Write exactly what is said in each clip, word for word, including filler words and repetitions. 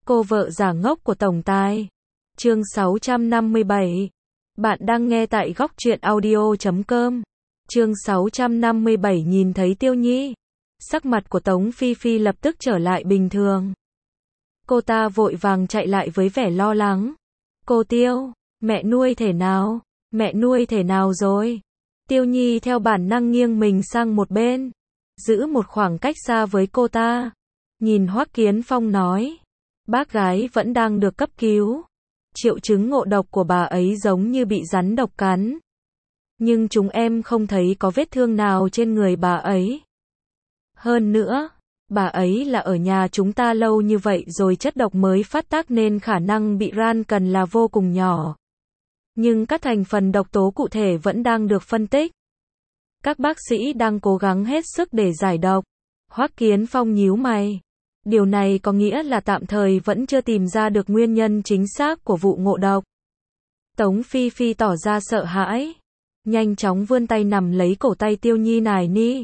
Cô vợ giả ngốc của tổng tài. Chương sáu trăm năm mươi bảy. Bạn đang nghe tại góc truyện audio chấm com. Chương sáu trăm năm mươi bảy nhìn thấy Tiêu Nhi. Sắc mặt của Tống Phi Phi lập tức trở lại bình thường. Cô ta vội vàng chạy lại với vẻ lo lắng. Cô Tiêu, mẹ nuôi thế nào? Mẹ nuôi thế nào rồi? Tiêu Nhi theo bản năng nghiêng mình sang một bên, giữ một khoảng cách xa với cô ta. Nhìn Hoắc Kiến Phong nói, bác gái vẫn đang được cấp cứu. Triệu chứng ngộ độc của bà ấy giống như bị rắn độc cắn. Nhưng chúng em không thấy có vết thương nào trên người bà ấy. Hơn nữa, bà ấy là ở nhà chúng ta lâu như vậy rồi chất độc mới phát tác nên khả năng bị ran cần là vô cùng nhỏ. Nhưng các thành phần độc tố cụ thể vẫn đang được phân tích. Các bác sĩ đang cố gắng hết sức để giải độc. Hoắc Kiến Phong nhíu mày. Điều này có nghĩa là tạm thời vẫn chưa tìm ra được nguyên nhân chính xác của vụ ngộ độc. Tống Phi Phi tỏ ra sợ hãi, nhanh chóng vươn tay nắm lấy cổ tay Tiêu Nhi nài ni.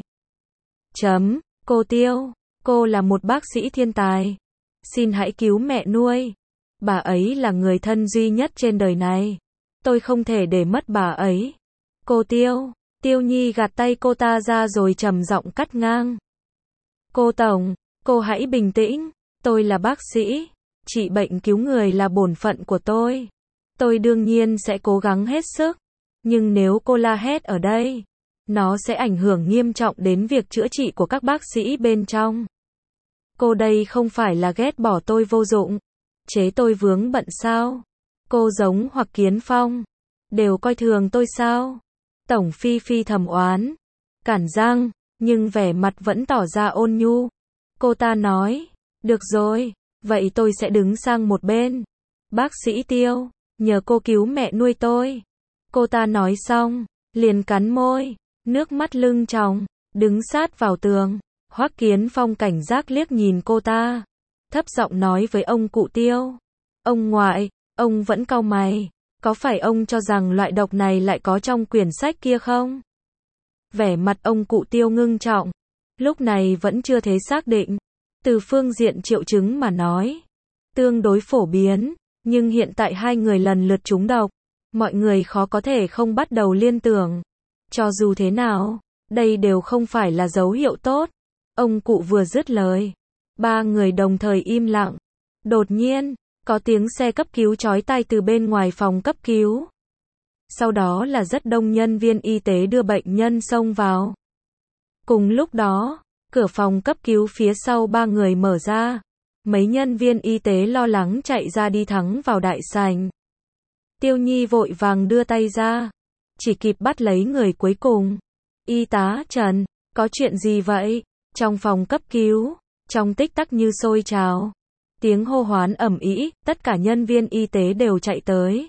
Chấm, cô Tiêu, cô là một bác sĩ thiên tài. Xin hãy cứu mẹ nuôi. Bà ấy là người thân duy nhất trên đời này. Tôi không thể để mất bà ấy. Cô Tiêu, Tiêu Nhi gạt tay cô ta ra rồi trầm giọng cắt ngang. Cô Tổng, cô hãy bình tĩnh. Tôi là bác sĩ. Trị bệnh cứu người là bổn phận của tôi. Tôi đương nhiên sẽ cố gắng hết sức. Nhưng nếu cô la hét ở đây, nó sẽ ảnh hưởng nghiêm trọng đến việc chữa trị của các bác sĩ bên trong. Cô đây không phải là ghét bỏ tôi vô dụng, chế tôi vướng bận sao? Cô giống Hoắc Kiến Phong, đều coi thường tôi sao? Tổng Phi Phi thầm oán, cản răng, nhưng vẻ mặt vẫn tỏ ra ôn nhu. Cô ta nói, được rồi, vậy tôi sẽ đứng sang một bên. Bác sĩ Tiêu, nhờ cô cứu mẹ nuôi tôi. Cô ta nói xong, liền cắn môi, nước mắt lưng tròng, đứng sát vào tường. Hoắc Kiến Phong cảnh giác liếc nhìn cô ta, thấp giọng nói với ông cụ Tiêu. Ông ngoại, ông vẫn cau mày, có phải ông cho rằng loại độc này lại có trong quyển sách kia không? Vẻ mặt ông cụ Tiêu ngưng trọng, lúc này vẫn chưa thể xác định. Từ phương diện triệu chứng mà nói, tương đối phổ biến, nhưng hiện tại hai người lần lượt trúng độc, mọi người khó có thể không bắt đầu liên tưởng. Cho dù thế nào, đây đều không phải là dấu hiệu tốt. Ông cụ vừa dứt lời, ba người đồng thời im lặng. Đột nhiên, có tiếng xe cấp cứu chói tai từ bên ngoài phòng cấp cứu. Sau đó là rất đông nhân viên y tế đưa bệnh nhân xông vào. Cùng lúc đó, cửa phòng cấp cứu phía sau ba người mở ra. Mấy nhân viên y tế lo lắng chạy ra đi thẳng vào đại sảnh. Tiêu Nhi vội vàng đưa tay ra, chỉ kịp bắt lấy người cuối cùng. Y tá Trần, có chuyện gì vậy? Trong phòng cấp cứu, trong tích tắc như sôi trào. Tiếng hô hoán ầm ĩ, tất cả nhân viên y tế đều chạy tới.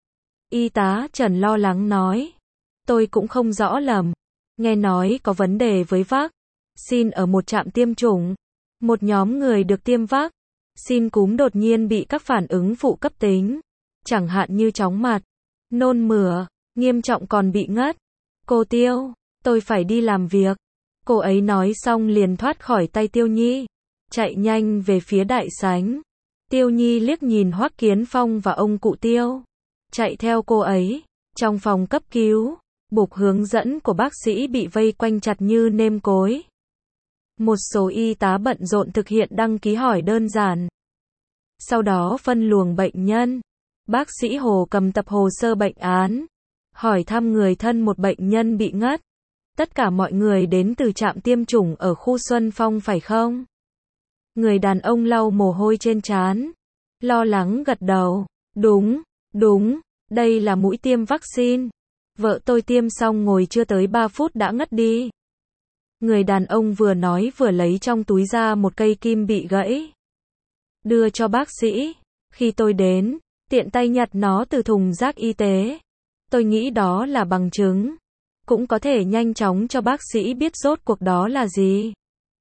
Y tá Trần lo lắng nói, tôi cũng không rõ lắm, nghe nói có vấn đề với vaccine ở một trạm tiêm chủng. Một nhóm người được tiêm vaccine cúm đột nhiên bị các phản ứng phụ cấp tính, chẳng hạn như chóng mặt, nôn mửa, nghiêm trọng còn bị ngất. Cô Tiêu, tôi phải đi làm việc. Cô ấy nói xong liền thoát khỏi tay Tiêu Nhi, chạy nhanh về phía đại sảnh. Tiêu Nhi liếc nhìn Hoắc Kiến Phong và ông cụ Tiêu, chạy theo cô ấy. Trong phòng cấp cứu, bục hướng dẫn của bác sĩ bị vây quanh chặt như nêm cối. Một số y tá bận rộn thực hiện đăng ký hỏi đơn giản. Sau đó phân luồng bệnh nhân. Bác sĩ Hồ cầm tập hồ sơ bệnh án, hỏi thăm người thân một bệnh nhân bị ngất. Tất cả mọi người đến từ trạm tiêm chủng ở khu Xuân Phong phải không? Người đàn ông lau mồ hôi trên trán, lo lắng gật đầu. Đúng, đúng, đây là mũi tiêm vaccine. Vợ tôi tiêm xong ngồi chưa tới ba phút đã ngất đi. Người đàn ông vừa nói vừa lấy trong túi ra một cây kim bị gãy. Đưa cho bác sĩ. Khi tôi đến, tiện tay nhặt nó từ thùng rác y tế. Tôi nghĩ đó là bằng chứng. Cũng có thể nhanh chóng cho bác sĩ biết rốt cuộc đó là gì.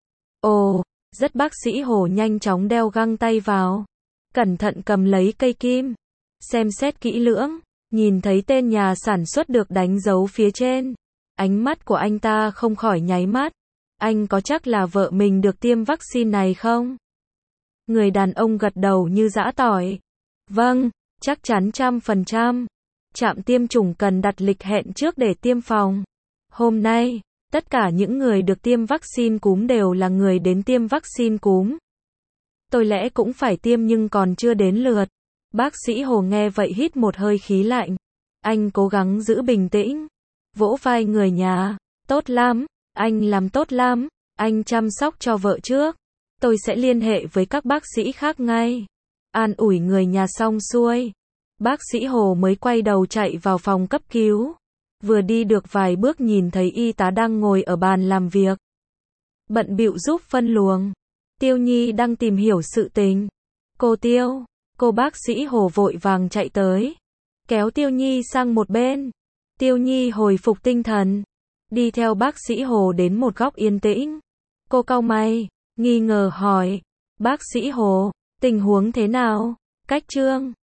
Ồ, rất bác sĩ Hồ nhanh chóng đeo găng tay vào. Cẩn thận cầm lấy cây kim. Xem xét kỹ lưỡng, nhìn thấy tên nhà sản xuất được đánh dấu phía trên. Ánh mắt của anh ta không khỏi nháy mắt. Anh có chắc là vợ mình được tiêm vaccine này không? Người đàn ông gật đầu như giã tỏi. Vâng, chắc chắn trăm phần trăm. Trạm tiêm chủng cần đặt lịch hẹn trước để tiêm phòng. Hôm nay, tất cả những người được tiêm vaccine cúm đều là người đến tiêm vaccine cúm. Tôi lẽ cũng phải tiêm nhưng còn chưa đến lượt. Bác sĩ Hồ nghe vậy hít một hơi khí lạnh. Anh cố gắng giữ bình tĩnh. Vỗ vai người nhà. Tốt lắm, anh làm tốt lắm. Anh chăm sóc cho vợ trước. Tôi sẽ liên hệ với các bác sĩ khác ngay. An ủi người nhà xong xuôi. Bác sĩ Hồ mới quay đầu chạy vào phòng cấp cứu. Vừa đi được vài bước nhìn thấy y tá đang ngồi ở bàn làm việc. Bận bịu giúp phân luồng. Tiêu Nhi đang tìm hiểu sự tình. Cô Tiêu, cô bác sĩ Hồ vội vàng chạy tới. Kéo Tiêu Nhi sang một bên. Tiêu Nhi hồi phục tinh thần. Đi theo bác sĩ Hồ đến một góc yên tĩnh. Cô cau mày, nghi ngờ hỏi. Bác sĩ Hồ, tình huống thế nào? Cách Trương,